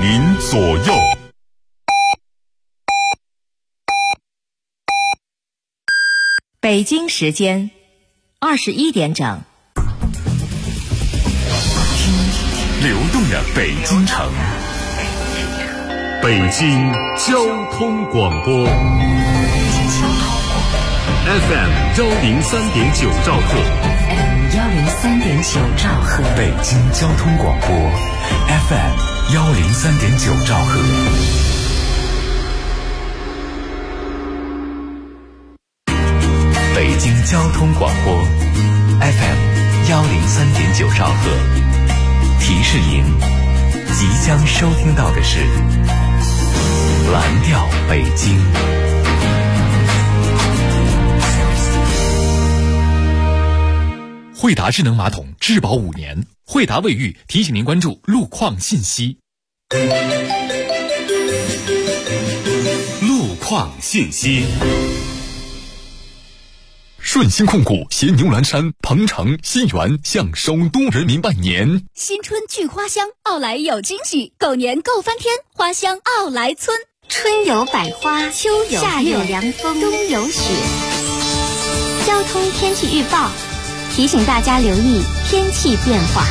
您左右。 北京时间21点整， 流动的北京城，北京交通广播 FM 103.9兆赫 103.9兆赫， 北京交通广播 FM 103.9兆赫。北京交通广播 FM 103.9兆赫，提示您，即将收听到的是蓝调北京。 惠达智能马桶质保5年，惠达卫浴提醒您关注路况信息。 路况信息。 顺鑫控股携牛栏山、鹏城、新源向首都人民拜年。 新春聚花香，奥莱有惊喜，狗年够翻天，花香奥莱村。 春有百花，秋有夏有凉风，冬有雪。交通天气预报提醒大家留意天气变化。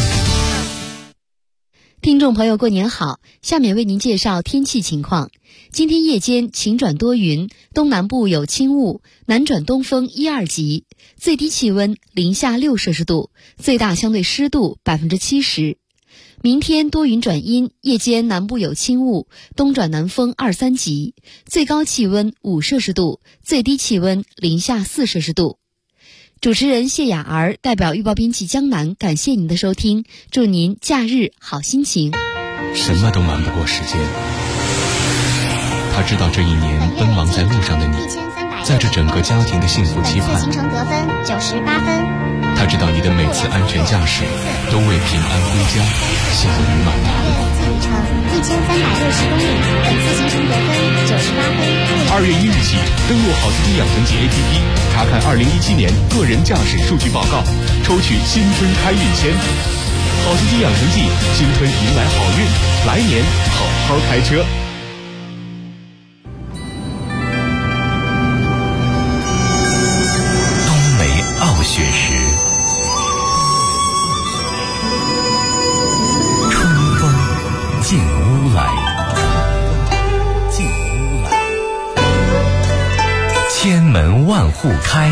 听众朋友，过年好！下面为您介绍天气情况。今天夜间晴转多云，东南部有轻雾，南转东风1、2级，最低气温零下6摄氏度，最大相对湿度70%。明天多云转阴，夜间南部有轻雾，东转南风2、3级，最高气温5摄氏度，最低气温零下4摄氏度。主持人谢雅儿代表预报编辑江南，感谢您的收听，祝您假日好心情。 什么都瞒不过时间，他知道这一年奔忙在路上的你，在这整个家庭的幸福期盼。 行程得分98分。 他知道你的每次安全驾驶都为平安归家心里满足。 里程1360公里，本次行程得分98分。 2月1日起，登录好司机养成记 APP， 查看2017年个人驾驶数据报告，抽取新春开运签。好司机养成记，新春迎来好运，来年好好开车。 冬梅傲雪时，春风进屋来。千门万户开，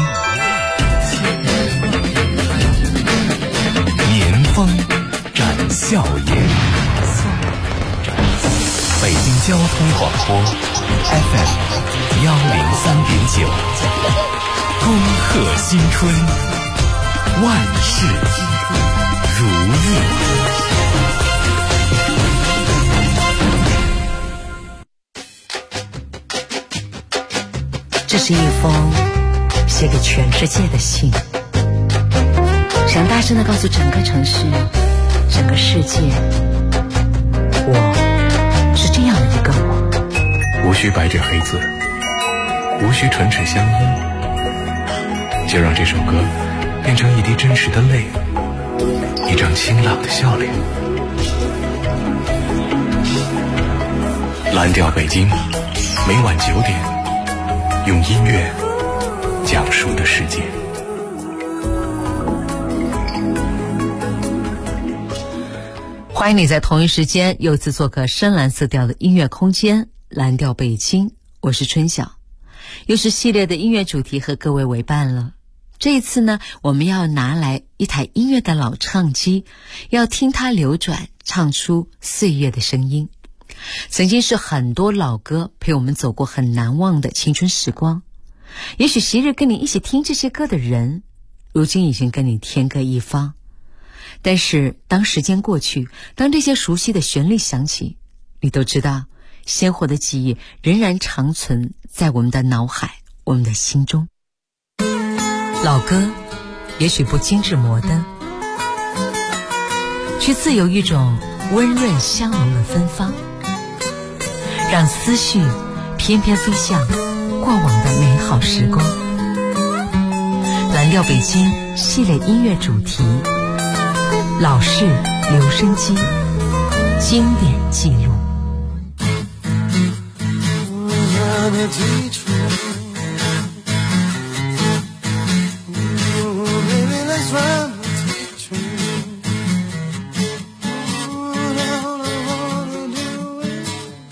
年风展笑颜。北京交通广播 FM 103.9，恭贺新春，万事如意。 这是一封写给全世界的信，想大声地告诉整个城市、整个世界，我是这样的一个我。 无需白纸黑字，无需唇齿相依，就让这首歌变成一滴真实的泪，一张清朗的笑脸。蓝调北京，每晚9点。用音乐讲述的世界。 欢迎你在同一时间又一次做客深蓝色调的音乐空间，蓝调北京，我是春晓。又是系列的音乐主题和各位为伴了。这一次呢，我们要拿来一台音乐的老唱机，要听它流转，唱出岁月的声音。曾经是很多老歌陪我们走过很难忘的青春时光，也许昔日跟你一起听这些歌的人，如今已经跟你天各一方。但是当时间过去，当这些熟悉的旋律响起，你都知道鲜活的记忆仍然长存在我们的脑海，我们的心中。老歌也许不精致摩登，却自有一种温润香浓的芬芳，让思绪翩翩飞向过往的美好时光。蓝调北京系列音乐主题，老式留声机，经典记录。 的基础。Baby, let's run the teacher. All I wanna do is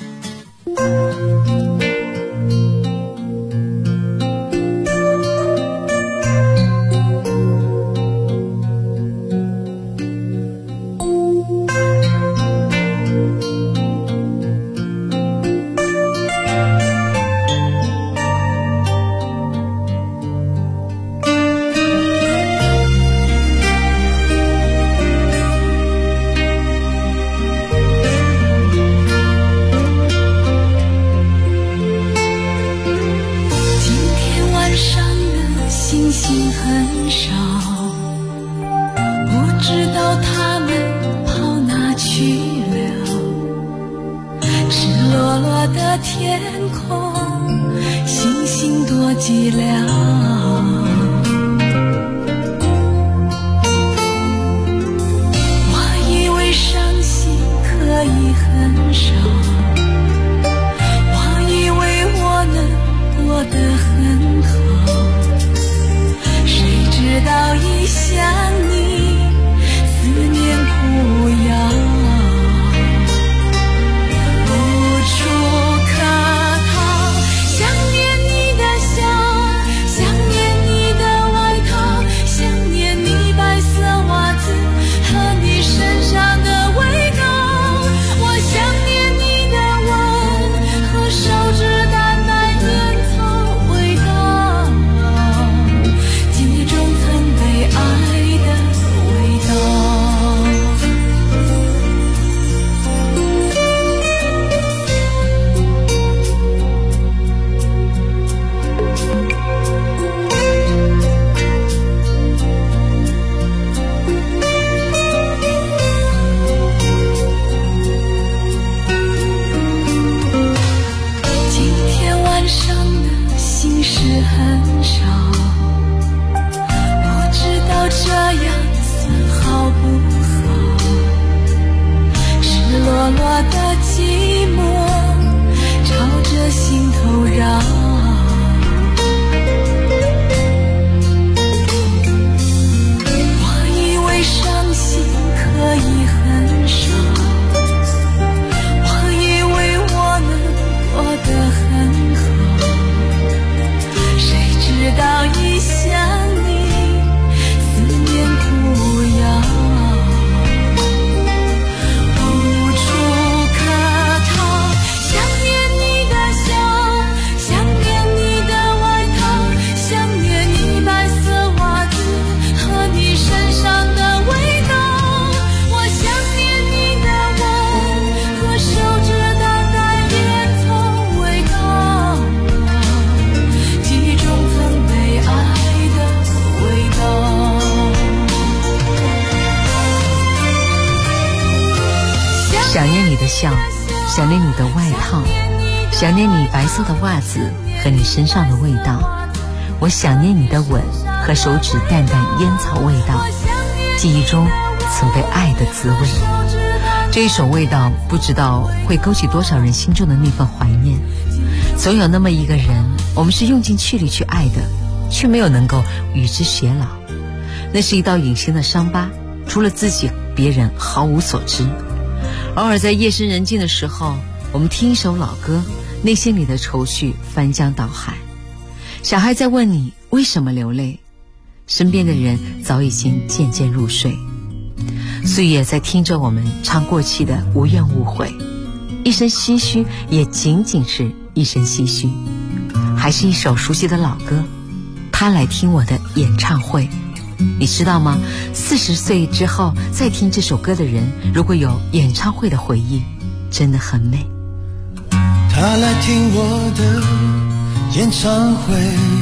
想念你的笑，想念你的外套，想念你白色的袜子和你身上的味道。我想念你的吻和手指淡淡烟草味道，记忆中曾被爱的滋味。这一首味道不知道会勾起多少人心中的那份怀念。总有那么一个人，我们是用尽去力去爱的，却没有能够与之偕老。那是一道隐形的伤疤，除了自己别人毫无所知。偶尔在夜深人静的时候，我们听一首老歌，内心里的愁绪翻江倒海。小孩在问你为什么流泪，身边的人早已经渐渐入睡。岁月在听着我们唱过去的无怨无悔，一声唏嘘也仅仅是一声唏嘘。还是一首熟悉的老歌，他来听我的演唱会。你知道吗？40岁之后再听这首歌的人，如果有演唱会的回忆，真的很美。 他来听我的演唱会，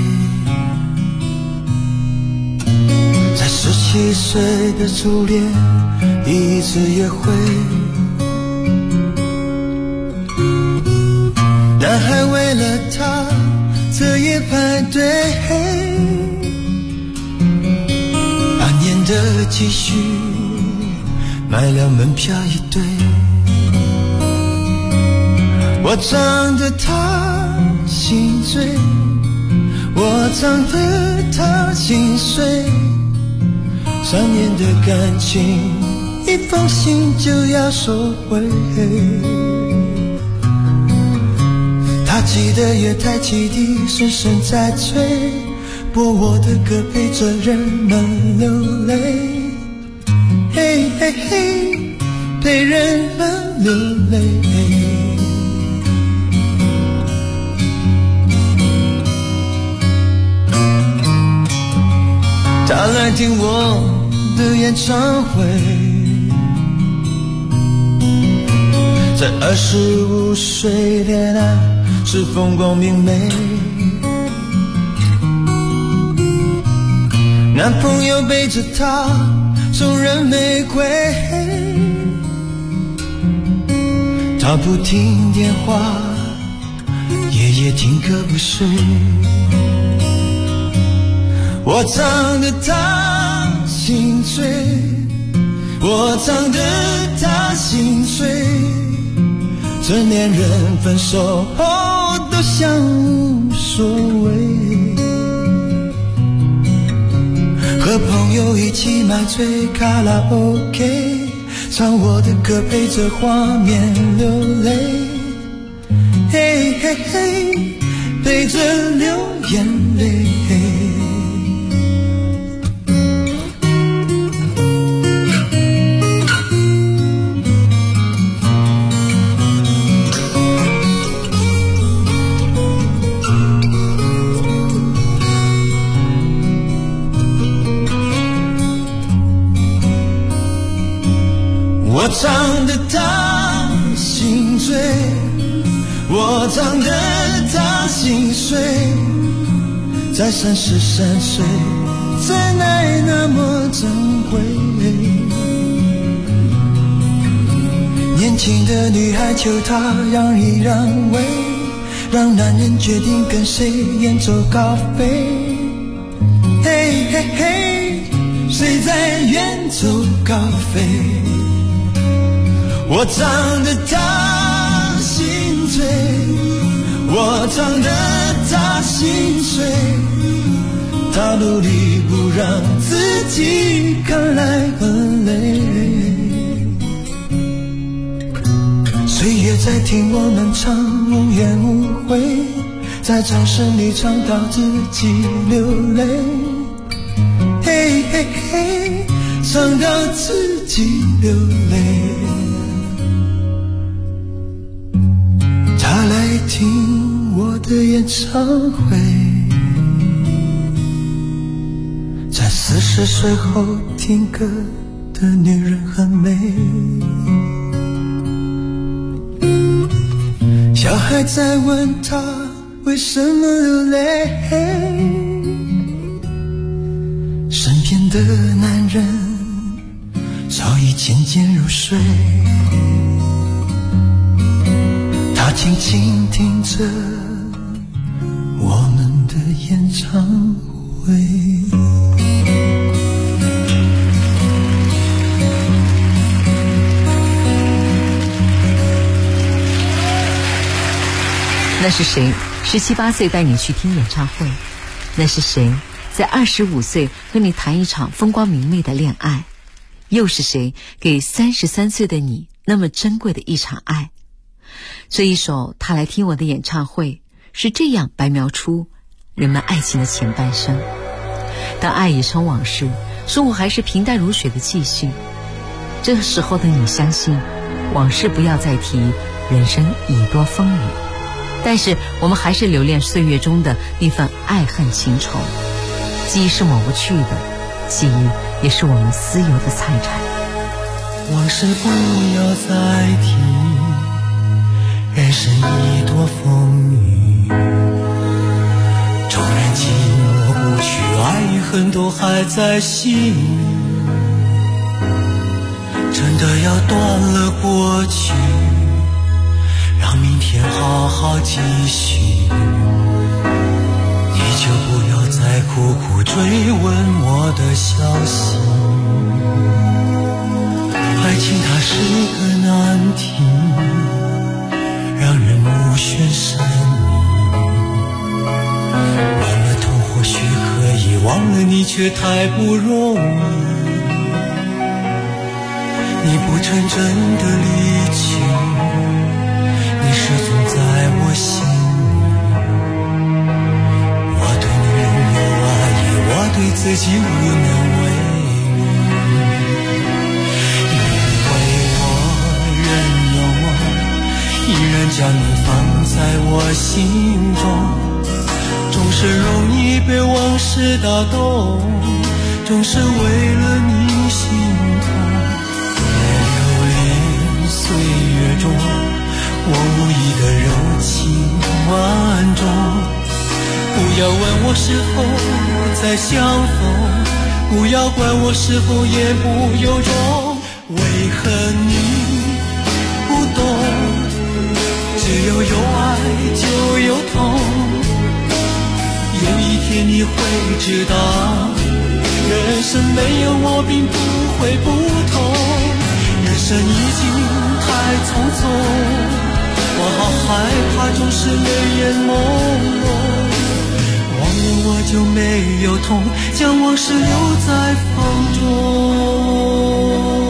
在17岁的初恋第一次约会，男孩为了她彻夜排队，半年的积蓄买了门票一对，我唱着她心醉，我藏得他心碎，3年的感情一封信就要收回。他记得月台汽笛声声在催，播我的歌陪着人们流泪，嘿嘿嘿，陪人们流泪。他来听我的演唱会，在25岁恋爱是风光明媚，男朋友背着她送人玫瑰，她不听电话，夜夜听歌不睡，我唱得她心醉，我唱得她心碎，成年人分手后都像无所谓，和朋友一起买醉卡拉 OK， 唱我的歌陪着画面流泪，嘿嘿嘿，陪着流眼泪。我唱得他心醉，我唱得他心碎，在33岁，真爱那么珍贵。年轻的女孩求他让一让位，让男人决定跟谁远走高飞。嘿嘿嘿，谁在远走高飞？我唱得他心醉，我唱得他心碎，他努力不让自己看来很累。岁月在听我们唱无怨无悔，在掌声里唱到自己流泪，嘿嘿嘿，唱到自己流泪。他来听我的演唱会，在40岁后听歌的女人很美，小孩在问他为什么流泪，身边的男人早已渐渐入睡，他静静听着我们的演唱会。 那是谁17、18岁带你去听演唱会？那是谁在25岁和你谈一场风光明媚的恋爱？又是谁给33岁的你那么珍贵的一场爱？这一首他来听我的演唱会是这样白描出人们爱情的前半生。当爱已成往事，生活还是平淡如水的继续，这个时候的你相信往事不要再提，人生已多风雨，但是我们还是留恋岁月中的那份爱恨情仇。记忆是抹不去的，记忆也是我们私有的财产。 往事不要再提，人生已多风雨，纵然寂寞不去，爱与恨都还在心里，真的要断了过去，让明天好好继续，你就不要再苦苦追问我的消息。爱情它是个难题，让人目眩神迷， 你却太不容易。你不成真的离去，你始终在我心里。我对你仍有爱意，我对自己无能为力。因为我仍有梦，依然将你放在我心中，总是容易被往事打动，总是为了你心痛。岁月中我无意的柔情万种，不要问我是否再相逢，不要管我是否言不由衷。为何你不懂，只有有爱就有痛，有一天你会知道，人生没有我并不会不同。人生已经太匆匆，我好害怕总是泪眼朦胧，忘了我就没有痛，将往事留在风中。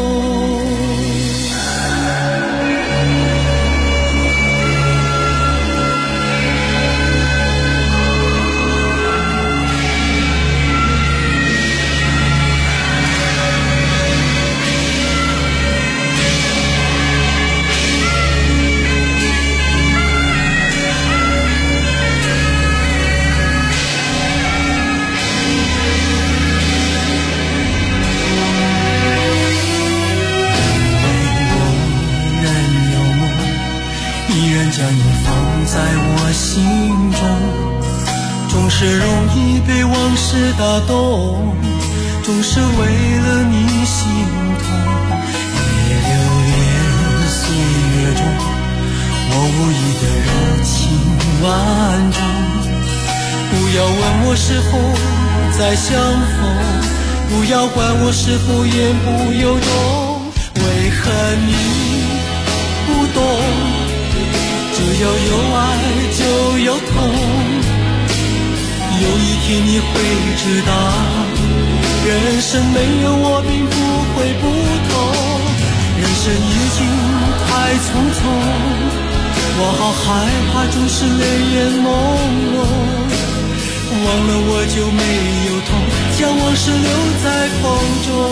将你放在我心中，总是容易被往事打动，总是为了你心痛。别留恋岁月中我无意的柔情万种，不要问我是否再相逢，不要管我是否言不由衷。为何你不懂，只要有爱就有痛，有一天你会知道，人生没有我并不会不同。人生已经太匆匆，我好害怕总是泪眼朦胧，忘了我就没有痛，将往事留在风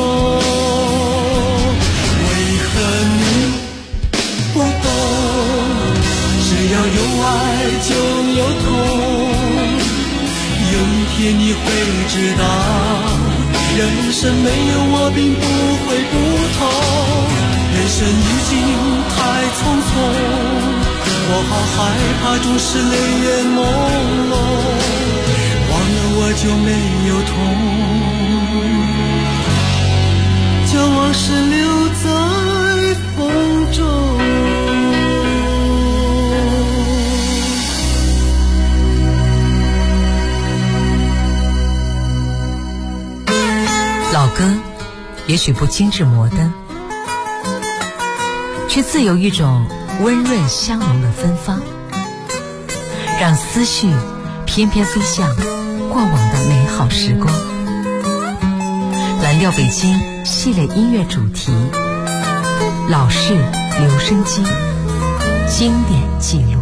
中。为何你不懂，只要有爱就有痛，有一天你会知道，人生没有我并不会不同。人生已经太匆匆，我好害怕总是泪眼朦胧，忘了我就没有痛，将往事留在风中。 老歌也许不精致摩登，却自有一种温润香浓的芬芳，让思绪翩翩飞向过往的美好时光。蓝调北京系列音乐主题，老式留声机，经典记录。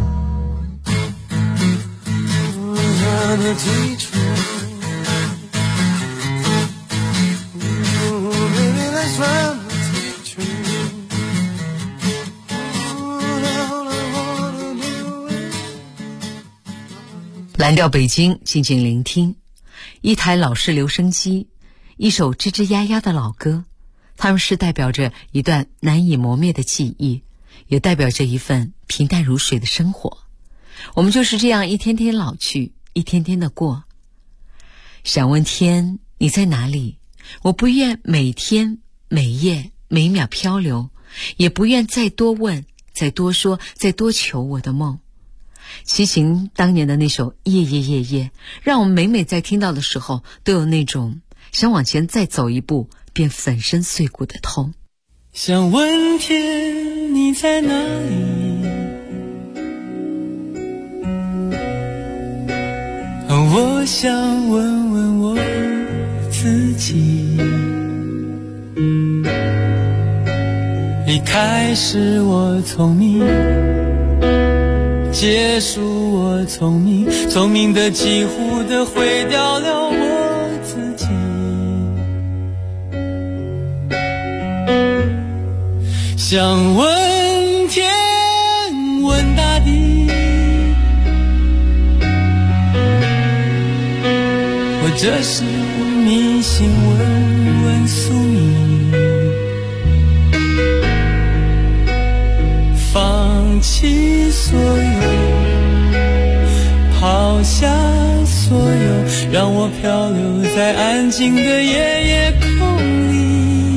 蓝调北京，静静聆听。一台老式留声机，一首吱吱呀呀的老歌，它们是代表着一段难以磨灭的记忆，也代表着一份平淡如水的生活。我们就是这样一天天老去，一天天的过。想问天，你在哪里？我不愿每天每夜每秒漂流，也不愿再多问，再多说，再多求我的梦。齐秦当年的那首《夜夜夜夜》，让我们每每在听到的时候都有那种想往前再走一步便粉身碎骨的痛。 想问天，你在哪里？我想问问我己。一开始我聪明，结束我聪明，聪明的几乎的毁掉了我自己。想问天问大地，或者是迷信问问宿命，放弃所有，抛下所有，让我漂流在安静的夜夜空里。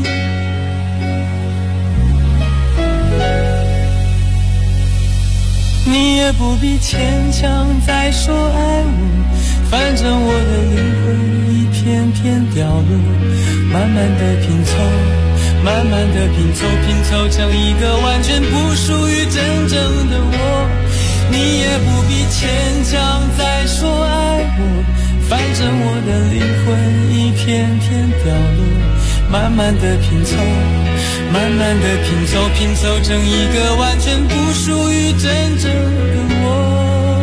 你也不必牵强再说爱我，反正我的灵魂一片片掉落，慢慢的拼凑，慢慢的拼凑，拼凑成一个完全不属于真正的我。你也不必牵强再说爱我，反正我的灵魂一片片掉落，慢慢的拼凑，慢慢的拼凑，拼凑成一个完全不属于真正的我。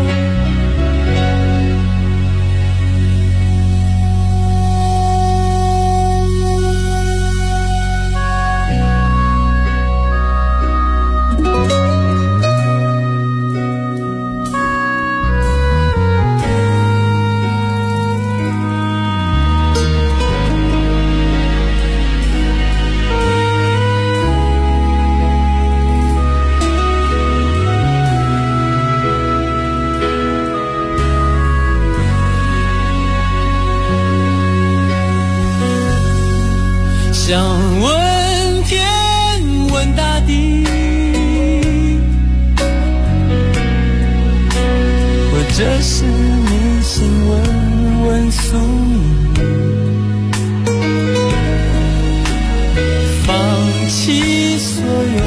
想问天问大地，或者是迷信问问宿命，放弃所有，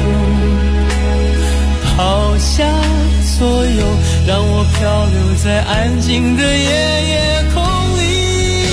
抛下所有，让我漂流在安静的夜夜空里。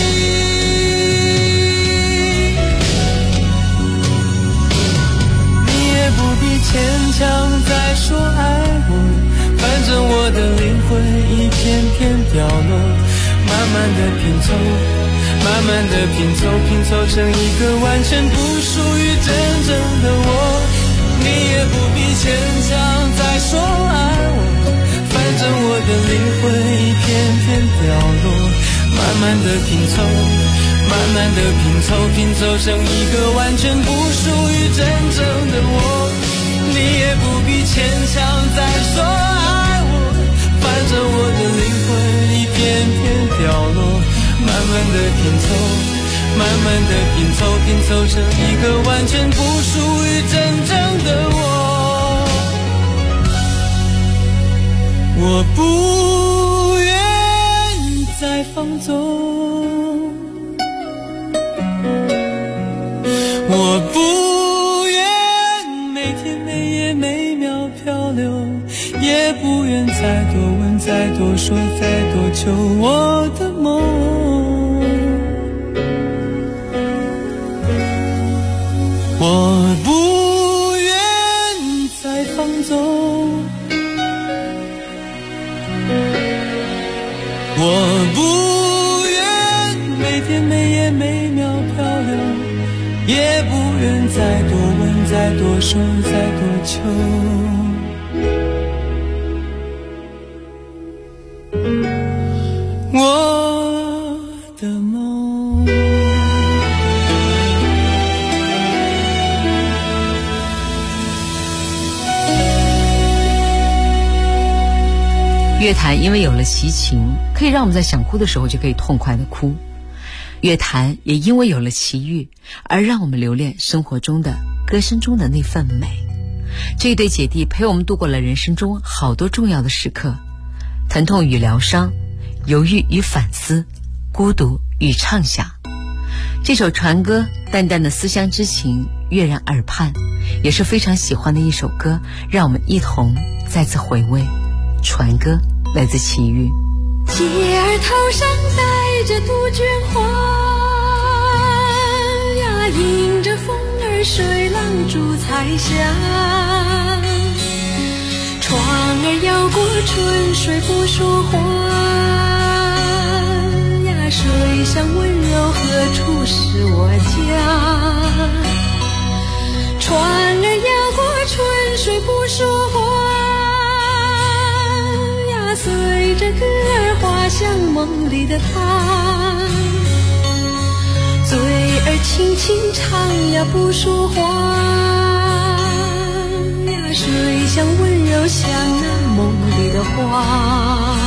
不必牵强再说爱我，反正我的灵魂一片片掉落，慢慢的拼凑，慢慢的拼凑，拼凑成一个完全不属于真正的我。你也不必牵强再说爱我，反正我的灵魂一片片掉落，慢慢的拼凑，慢慢的拼凑，拼凑成一个完全不属于真正的我。你也不必牵强再说爱我，反正我的灵魂一片片掉落，慢慢的拼凑，慢慢的拼凑，拼凑成一个完全不属于真正的我。我不愿再放纵，我不愿每天每夜每秒漂流，也不愿再多问再多说再多求我的梦。我不愿再放纵，我不愿每天每夜每秒漂流，也不愿再多问再多说再多求我的梦。 乐坛因为有了齐秦，可以让我们在想哭的时候就可以痛快的哭。乐坛也因为有了齐豫，而让我们留恋生活中的歌声中的那份美。这一对姐弟陪我们度过了人生中好多重要的时刻，疼痛与疗伤，犹豫与反思，孤独与畅想。这首传歌，淡淡的思乡之情跃然耳畔，也是非常喜欢的一首歌，让我们一同再次回味。传歌来自齐豫。 姐儿头上戴着杜鹃花， 迎着风儿水浪逐彩霞，船儿摇过春水不说话呀，水乡温柔何处是我家？船儿摇过春水不说话呀，随着歌儿滑向梦里的他，嘴儿轻轻唱呀不说话呀，水乡温柔像那梦里的花。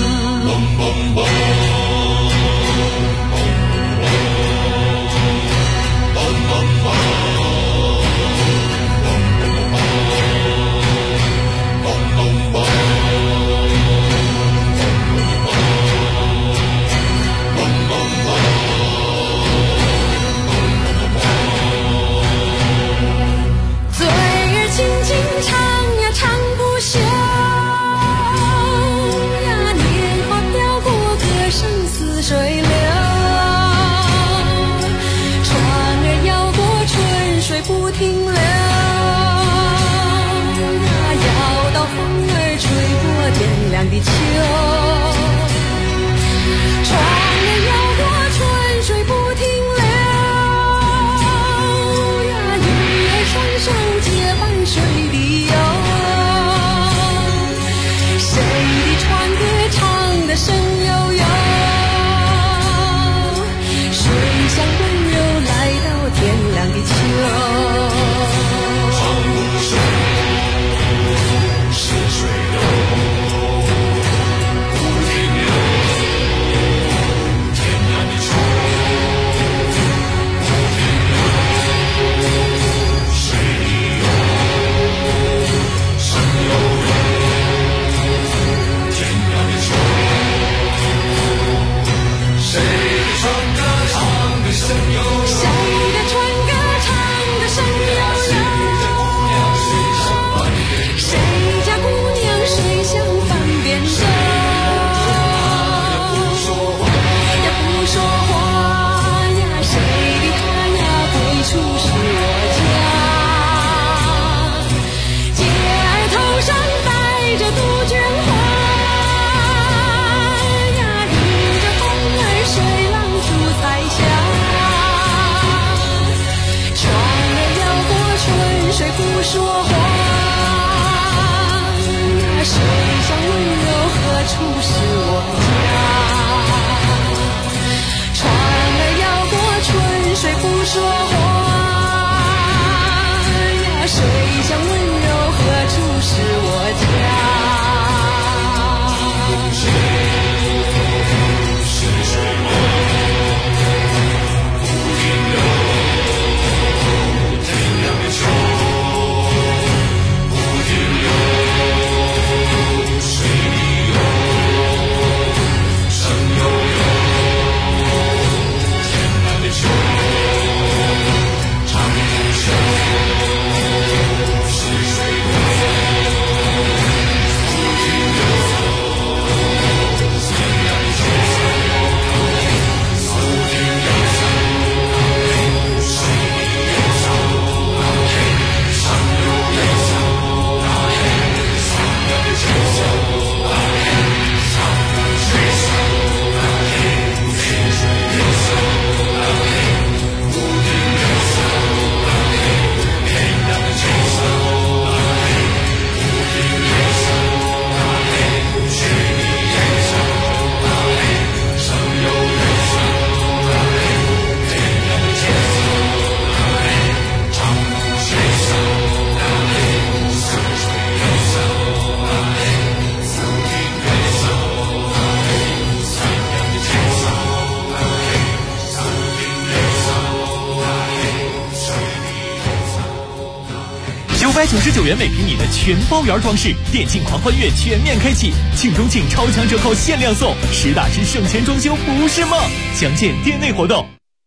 999元每平米的全包圆装饰，电竞狂欢月全面开启，庆中庆超强折扣限量送，实打实省钱装修不是梦，详见店内活动。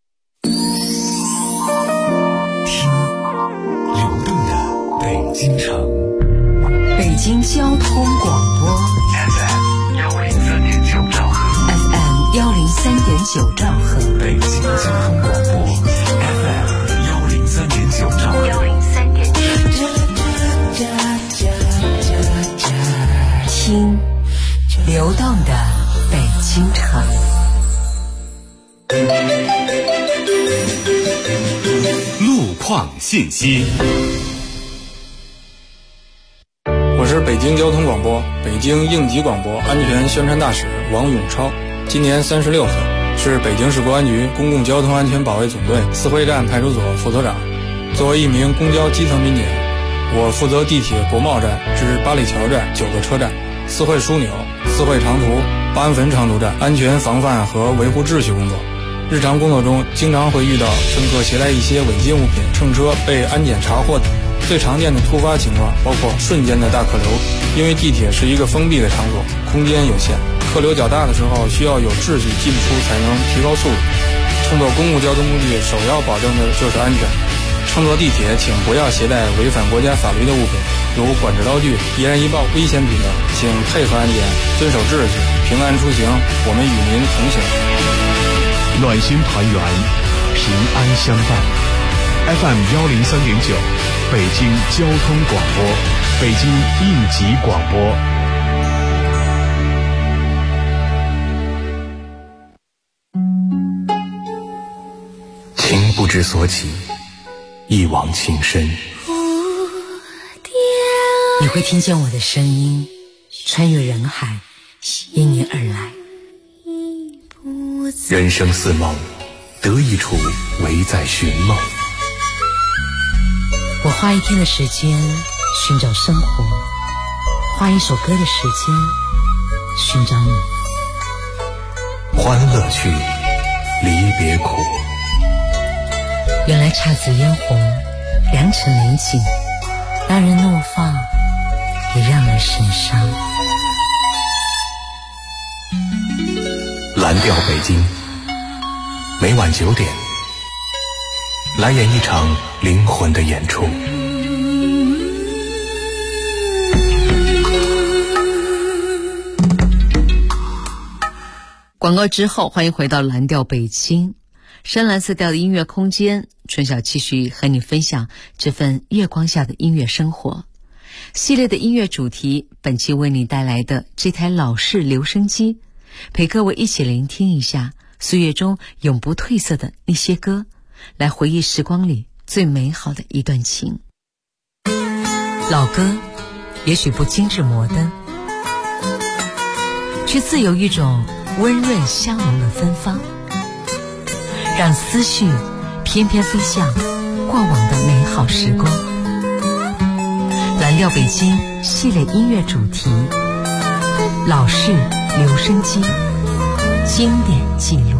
听流动的北京城， 北京交通广播 FM 103.9兆赫 ，FM 103.9兆赫， 北京交通广播 FM 流动的北京城。 路况信息。 我是北京交通广播北京应急广播安全宣传大使王永超，今年36岁，是北京市公安局公共交通安全保卫总队四惠站派出所副所长。作为一名公交基层民警，我负责地铁国贸站至八里桥站9个车站、四惠枢纽、四惠长途、八安汾长途站安全防范和维护秩序工作。日常工作中经常会遇到乘客携来一些违禁物品，乘车被安检查获。最常见的突发情况包括瞬间的大客流，因为地铁是一个封闭的场所，空间有限，客流较大的时候需要有秩序进出才能提高速度。乘坐公共交通工具首要保证的就是安全。乘坐地铁请不要携带违反国家法律的物品，如管制刀具、易燃易爆、危险品等，请配合安检，遵守秩序，平安出行，我们与您同行。 暖心团圆，平安相伴。FM 103.9，北京交通广播，北京应急广播。 情不知所起，一往情深。 你会听见我的声音穿越人海，因你而来。 人生似梦，得一处唯在寻梦。 我花一天的时间寻找生活，花一首歌的时间寻找你。 欢乐去，离别苦。 原来姹紫嫣红，良辰美景，让人怒放，也让人神伤。 蓝调北京，每晚9点，来演一场灵魂的演出。 广告之后，欢迎回到蓝调北京，深蓝色调的音乐空间。春晓继续和你分享这份月光下的音乐生活系列的音乐主题。本期为你带来的这台老式留声机，陪各位一起聆听一下岁月中永不褪色的那些歌，来回忆时光里最美好的一段情。老歌也许不精致摩登，却自有一种温润香浓的芬芳，让思绪翩翩飞向过往的美好时光。蓝调北京系列音乐主题，老式留声机，经典记录。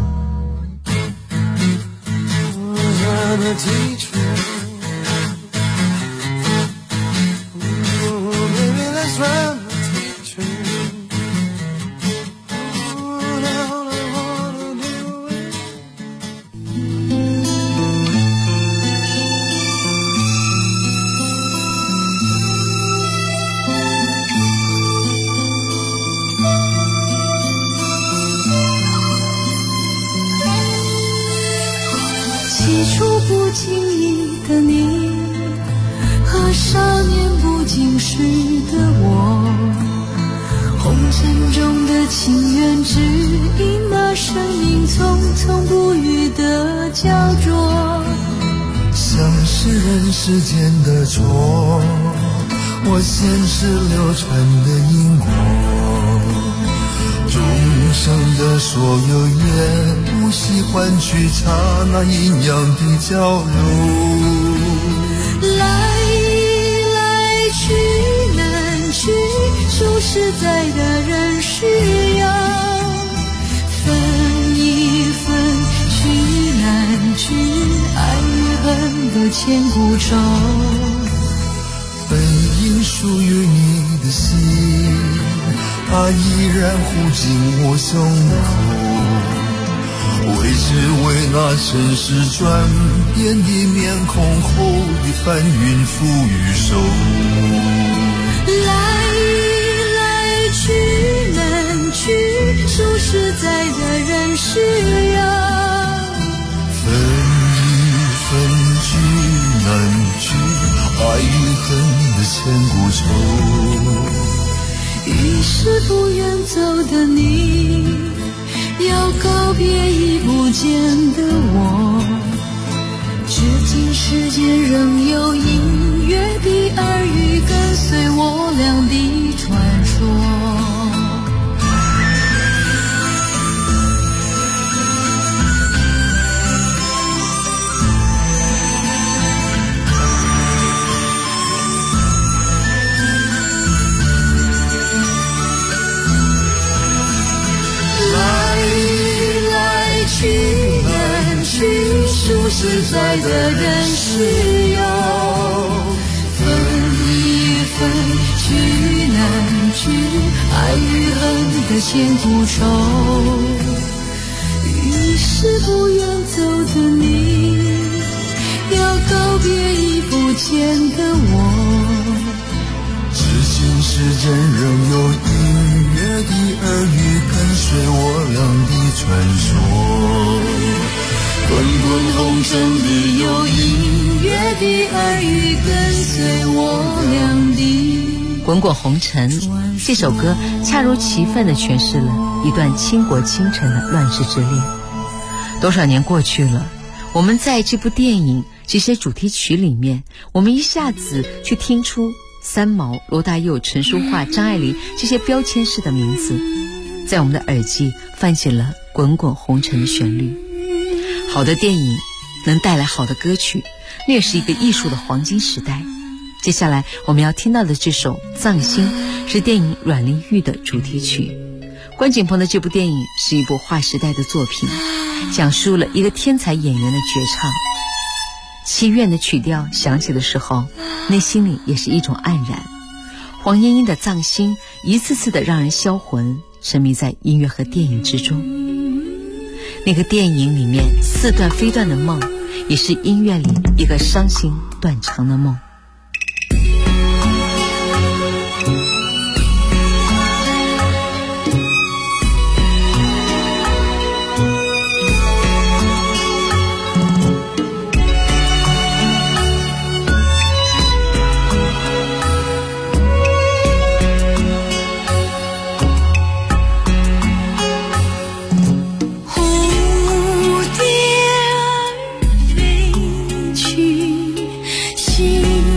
起初不经意的你和少年不经事的我，红尘中的情缘只因那生命匆匆不语的焦灼， 像是人世间的错，我前世流传的因果，众生的所有也无需换取刹那阴阳的交流。 来去难去，说实在的人是要分一分，去难去，爱与恨的千古愁。 本应属于你的心，它依然护紧我胸口，为只为那尘世转变的面孔后的翻云覆雨手。 来去难去，说实在的人是要分一分，聚难聚，爱与恨的千古愁。 一生是不愿走的你，要告别已不见的我。至今世间仍有音乐的耳语，跟随我俩的传说。数十载的人世游，分一分去难聚，爱与恨的千古愁。于是不愿走的你，要告别已不见的我。 至今世间仍有音乐的耳语，跟随我俩的传说。 滚滚红尘里有音乐的耳语，跟随我俩的。 滚滚红尘这首歌恰如其分地诠释了一段倾国倾城的乱世之恋。多少年过去了，我们在这部电影这些主题曲里面，我们一下子去听出三毛、罗大佑、陈淑桦、张爱玲这些标签式的名字，在我们的耳际泛起了滚滚红尘的旋律。好的电影能带来好的歌曲，那也是一个艺术的黄金时代。接下来我们要听到的这首《葬心》是电影《阮玲玉》的主题曲。关锦鹏的这部电影是一部划时代的作品，讲述了一个天才演员的绝唱。祈愿的曲调响起的时候，内心里也是一种黯然。黄莺莺的《葬心》一次次的让人销魂，沉迷在音乐和电影之中。那个电影里面似断非断的梦，也是音乐里一个伤心断肠的梦。 蝴蝶飞去，心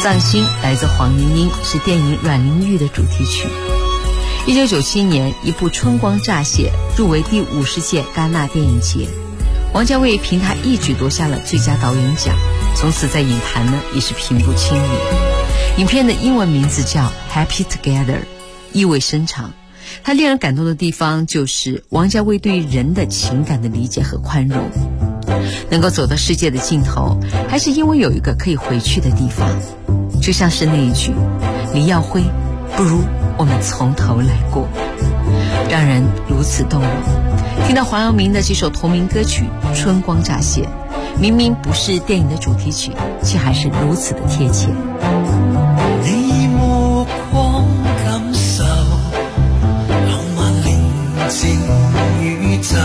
葬心来自黄莺莺，是电影《阮玲玉》的主题曲。1997年，一部《春光乍泄》入围第50届戛纳电影节，王家卫凭他一举夺下了最佳导演奖，从此在影坛呢也是平步青云。影片的英文名字叫 Happy Together， 意味深长。它令人感动的地方就是王家卫对人的情感的理解和宽容，能够走到世界的尽头，还是因为有一个可以回去的地方。就像是那一句李耀辉，不如我们从头来过，让人如此动容。听到黄耀明的这首同名歌曲《春光乍泄》，明明不是电影的主题曲，却还是如此的贴切。 你目光感受浪漫寧靜宇宙，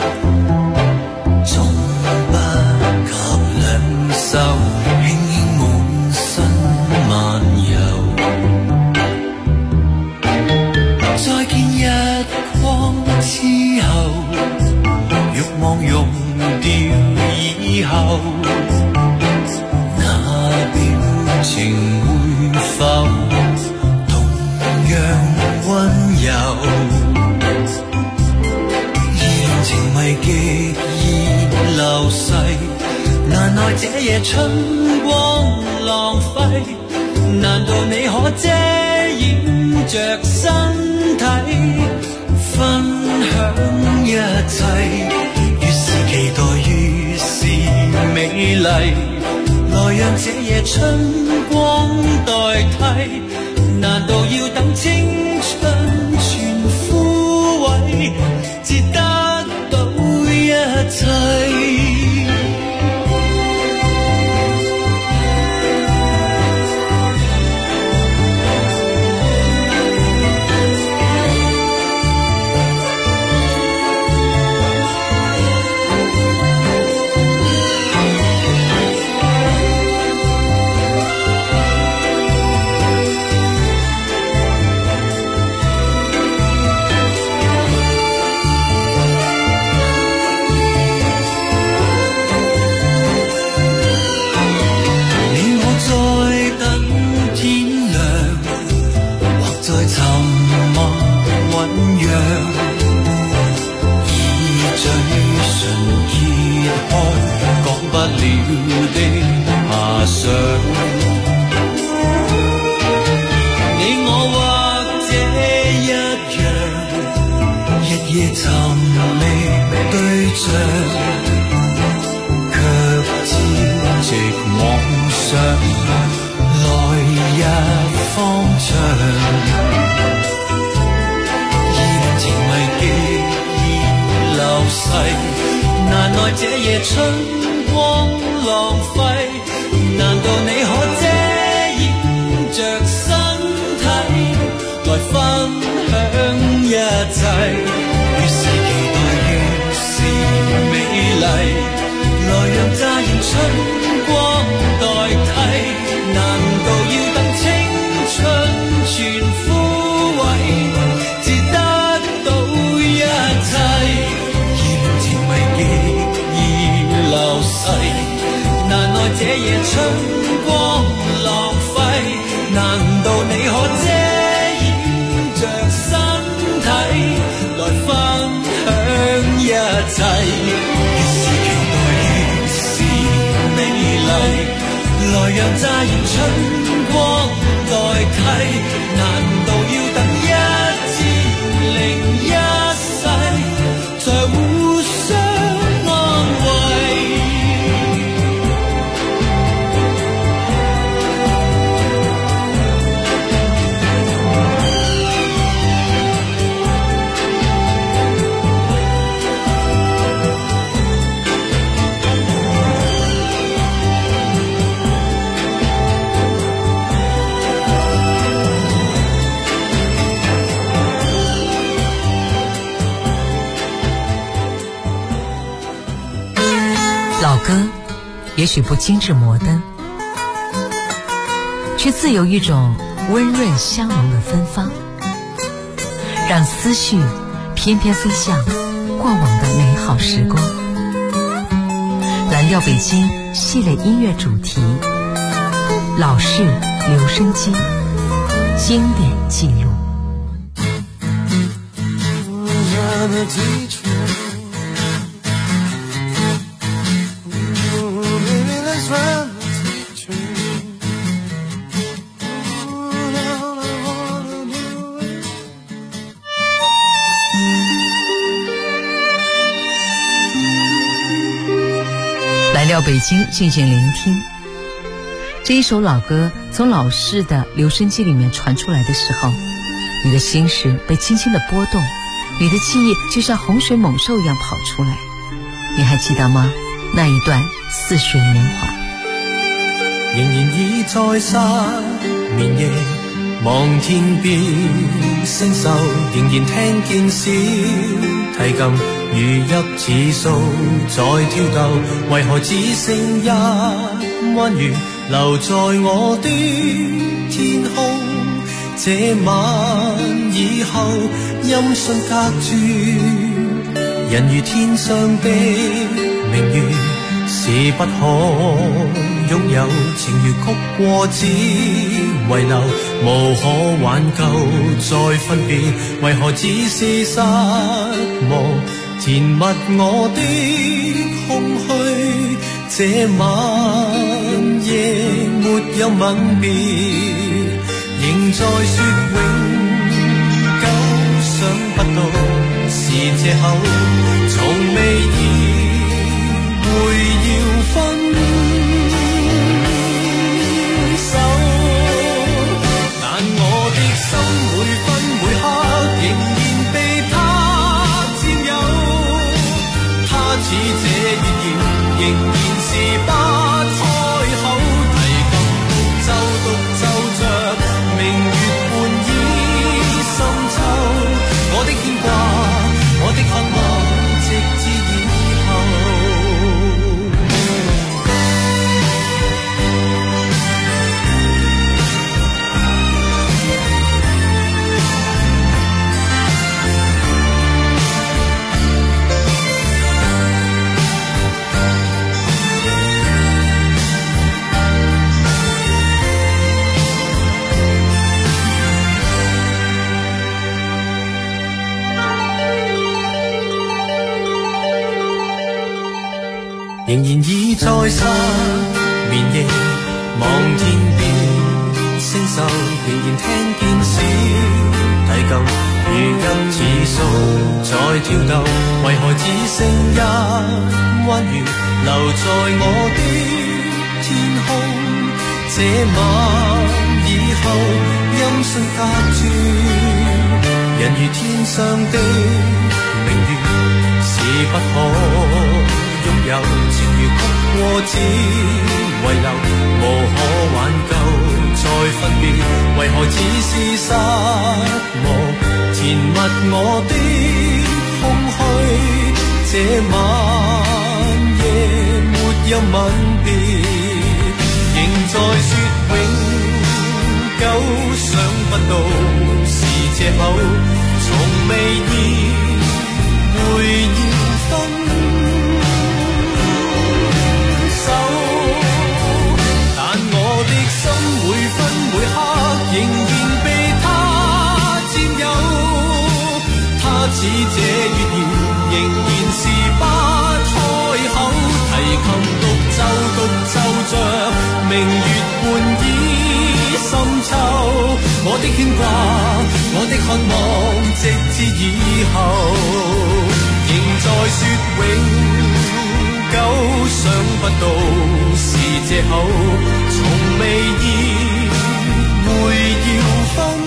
總不及兩手輕輕滿身漫遊。再見日光之後，慾望溶掉以後，那表情會否同樣溫柔？意亂情迷極易流逝，難耐這夜春光浪費。難道你可遮掩着身體，分享一切？越是期待越是美麗，來讓這夜春光代替。難道要等青春全枯萎，至得到一切？難耐這夜春光浪費，難道你可遮掩着身體，來分享一切？越是期待越是美麗，來讓乍現春光代替。難道要等青春全枯萎，至得到一切？流逝，難耐這夜春光浪費，難道你可遮掩着身體，來分享一切？越是期待越是美麗，來讓乍現春光代替。難道要等1001世，才互相安慰？ 老歌也许不精致摩登，却自有一种温润香浓的芬芳，让思绪翩翩飞向过往的美好时光。蓝调北京系列音乐主题， 老式留声机，经典记录。来到北京静静聆听，这一首老歌从老式的留声机里面传出来的时候，你的心事被轻轻地拨动，你的记忆就像洪水猛兽一样跑出来。你还记得吗？那一段似水年华。 仍然已在失眠夜望天邊星宿，仍然聽見小提琴如泣似訴在跳逗，為何只剩一彎月留在我的天空？這晚以後音訊隔絕，人如天上的明月是不可擁有，情如曲過只遺留，無可挽救再分別，為何只是失望填密我的空虛？這晚夜沒有吻別，仍在說永久，想不到是藉口，從未意會要分手，但我的心每分每刻仍然被他佔有，他似這月兒仍然是不開口，提琴獨奏着明月半倚深秋，我的牽掛，我的渴望，直至以後。仍然已在失眠夜望天邊星宿，仍然聽見小提琴如泣似訴在跳逗，為何只剩一彎月留在我的天空？這晚以後音訊隔絕，人如天上的明月是不可擁有，情如曲過只遺留，無可挽救再分別，為何只是失望填密我的空虛？這晚夜沒有吻別，仍在說永久，想不到是藉口，從未意會要分手，但我的心每分每刻仍然被他佔有，他似這月兒仍然是不開口，提琴獨奏着明月半倚深秋，我的牽掛，我的渴望，直至以後，仍在說永久，想不到是藉口，從未意會要分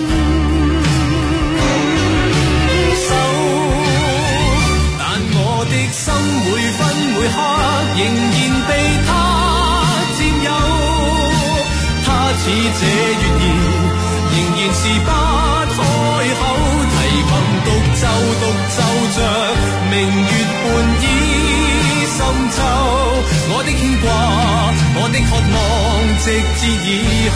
手，但我的心每分每刻仍然被他佔有，他似這月兒仍然是不開口，提琴獨奏着明月半倚深秋，我的牽掛，我的渴望，直至以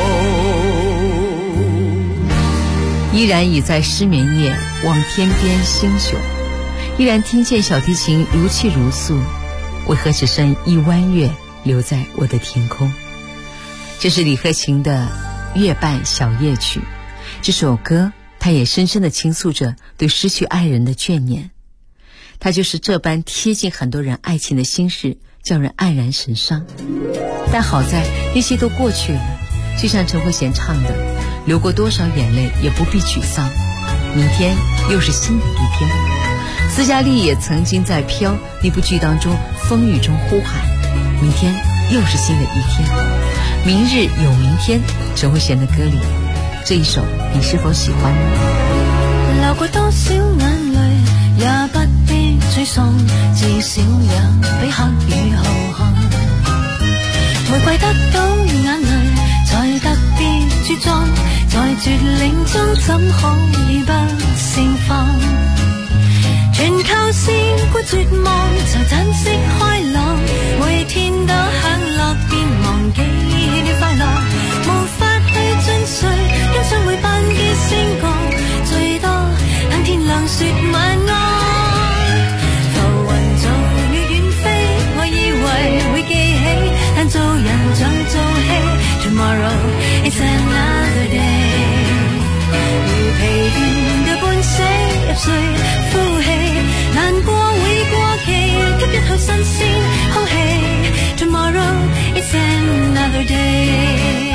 後。 依然已在失眠夜望天边星宿，依然听见小提琴如泣如诉，为何只剩一弯月留在我的天空？ 这是李克勤的《月半小夜曲》。这首歌它也深深地倾诉着对失去爱人的眷念，它就是这般贴近很多人爱情的心事，叫人黯然神伤。但好在那些都过去了，就像陈慧娴唱的，流过多少眼泪也不必沮丧，明天又是新的一天。斯嘉丽也曾经在《飘》那部剧当中风雨中呼喊，明天又是新的一天，明日有明天。陈慧娴的歌里这一首你是否喜欢呢？ 流過多少眼淚也不必沮喪，至少也比黑雨浩瀚。玫瑰得到眼淚才特別茁壯，在絕嶺中怎可以不盛放？全靠試過絕望才珍惜開朗，每天都享樂便忘記了快樂，無法去進睡，欣賞每班機升降，最多等天亮說晚安。浮雲做了遠飛，我以為會記起，但做人像做戲 Tomorrow is another day， 如疲倦嘅半死入睡呼氣，難過會過期，吸一口新鮮空氣 Tomorrow is another day。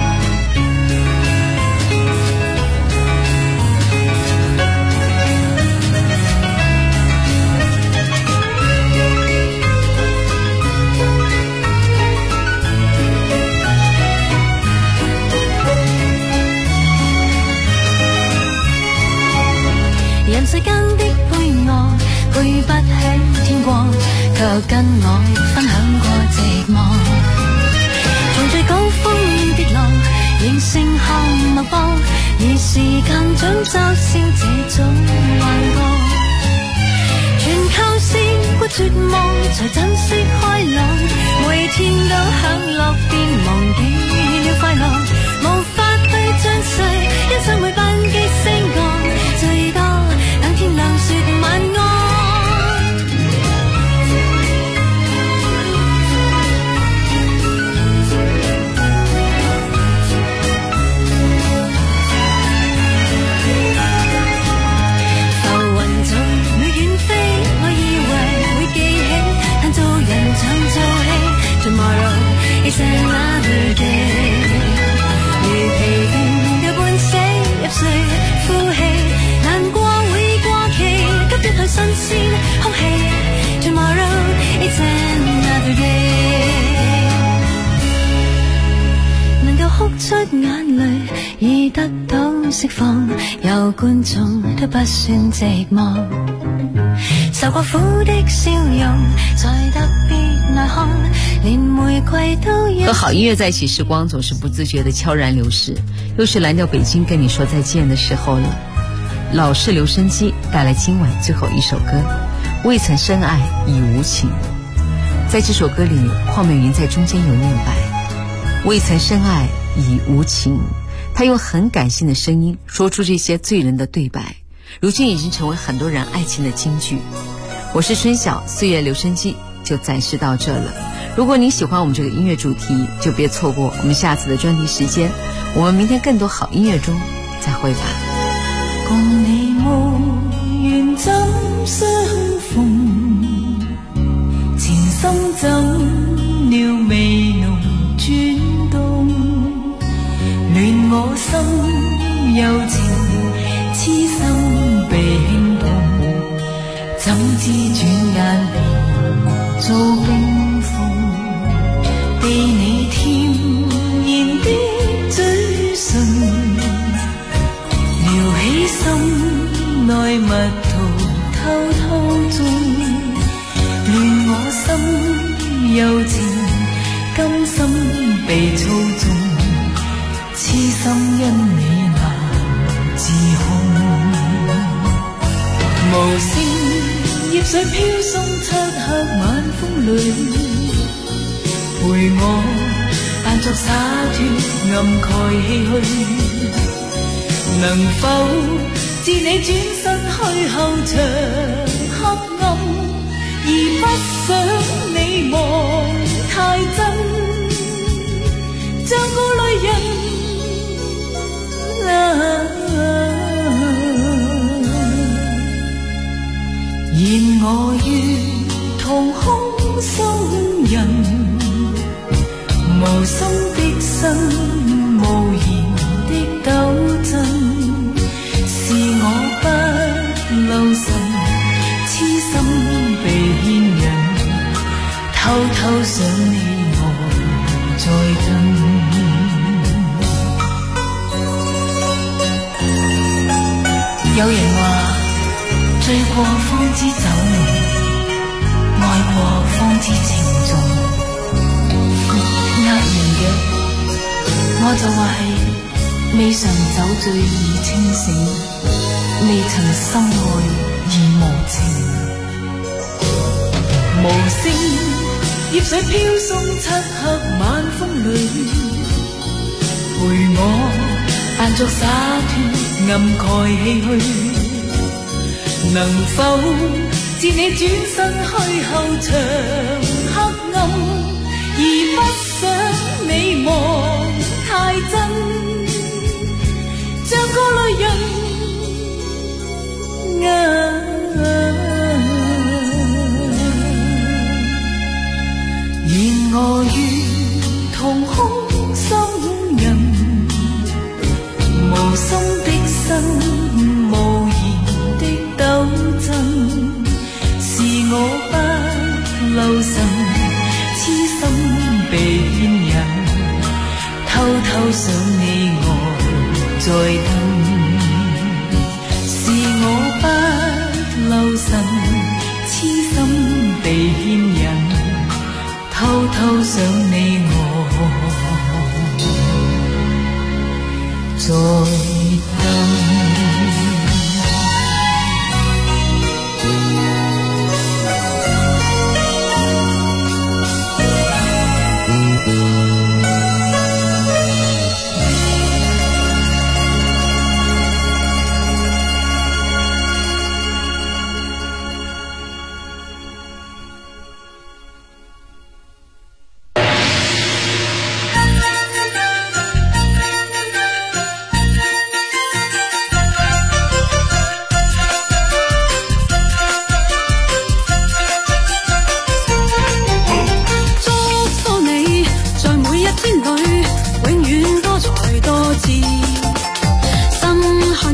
人世間的配樂配不起天光，卻跟我分享過寂寞。從最高峰跌落，仍盛看脈搏，而時間總嘲笑這種幻覺。全靠試過絕望才珍惜開朗，每天都享樂便忘記了快樂，無法去將世欣賞每班機升降，最多等天亮說晚安。浮雲做了遠飛，我以為會記起，但做人像做戲 Tomorrow is another day， 如疲倦嘅半死入睡呼氣，難過會過期，急一口新鮮空氣 Tomorrow is another day， 能夠哭出眼淚已得到釋放，有觀眾都不算寂寞，受過苦的笑容才特別耐看，連玫瑰都有。 和好音乐在一起，时光总是不自觉地悄然流逝，又是蓝调北京跟你说再见的时候了。老式留声机带来今晚最后一首歌，未曾深爱已无情。在这首歌里，邝美云在中间有念白，未曾深爱已无情。她用很感性的声音说出这些醉人的对白，如今已经成为很多人爱情的金句。我是春晓，岁月留声机就暂时到这了。如果您喜欢我们这个音乐主题，就别错过我们下次的专题时间。我们明天更多好音乐中再会吧。 共你無緣怎相逢，前心怎了未能轉動，亂我心有情，痴心被輕動，怎知轉眼變做冰封，被你甜言的嘴唇撩起心內蜜桃偷偷種，亂我心有情，甘心被操縱，痴心因你難自控，無聲葉水飄送漆黑晚風裏，陪我扮作灑脫暗蓋唏噓，能否自你轉身去後場黑暗，而不想你望太真， 像個女人然我如同空心人，無心的生，無言的糾纏，是我不留神，痴心被牽引，偷偷想你我在等。有人話醉過方知酒濃，愛過方知情重。呃人嘅，我就話係未嘗酒醉已清醒，未曾深愛已無情。無聲葉水飄送漆黑晚風裏，陪我扮作灑脫暗蓋唏噓。能否自你轉身去後長黑暗，而不想你望太真，像個女人然我如同空心人，無心的身，無言的糾纏，是我不留神，痴心被牽引，偷偷想你我在等，是我不留神，痴心被牽引，偷偷想你我在等。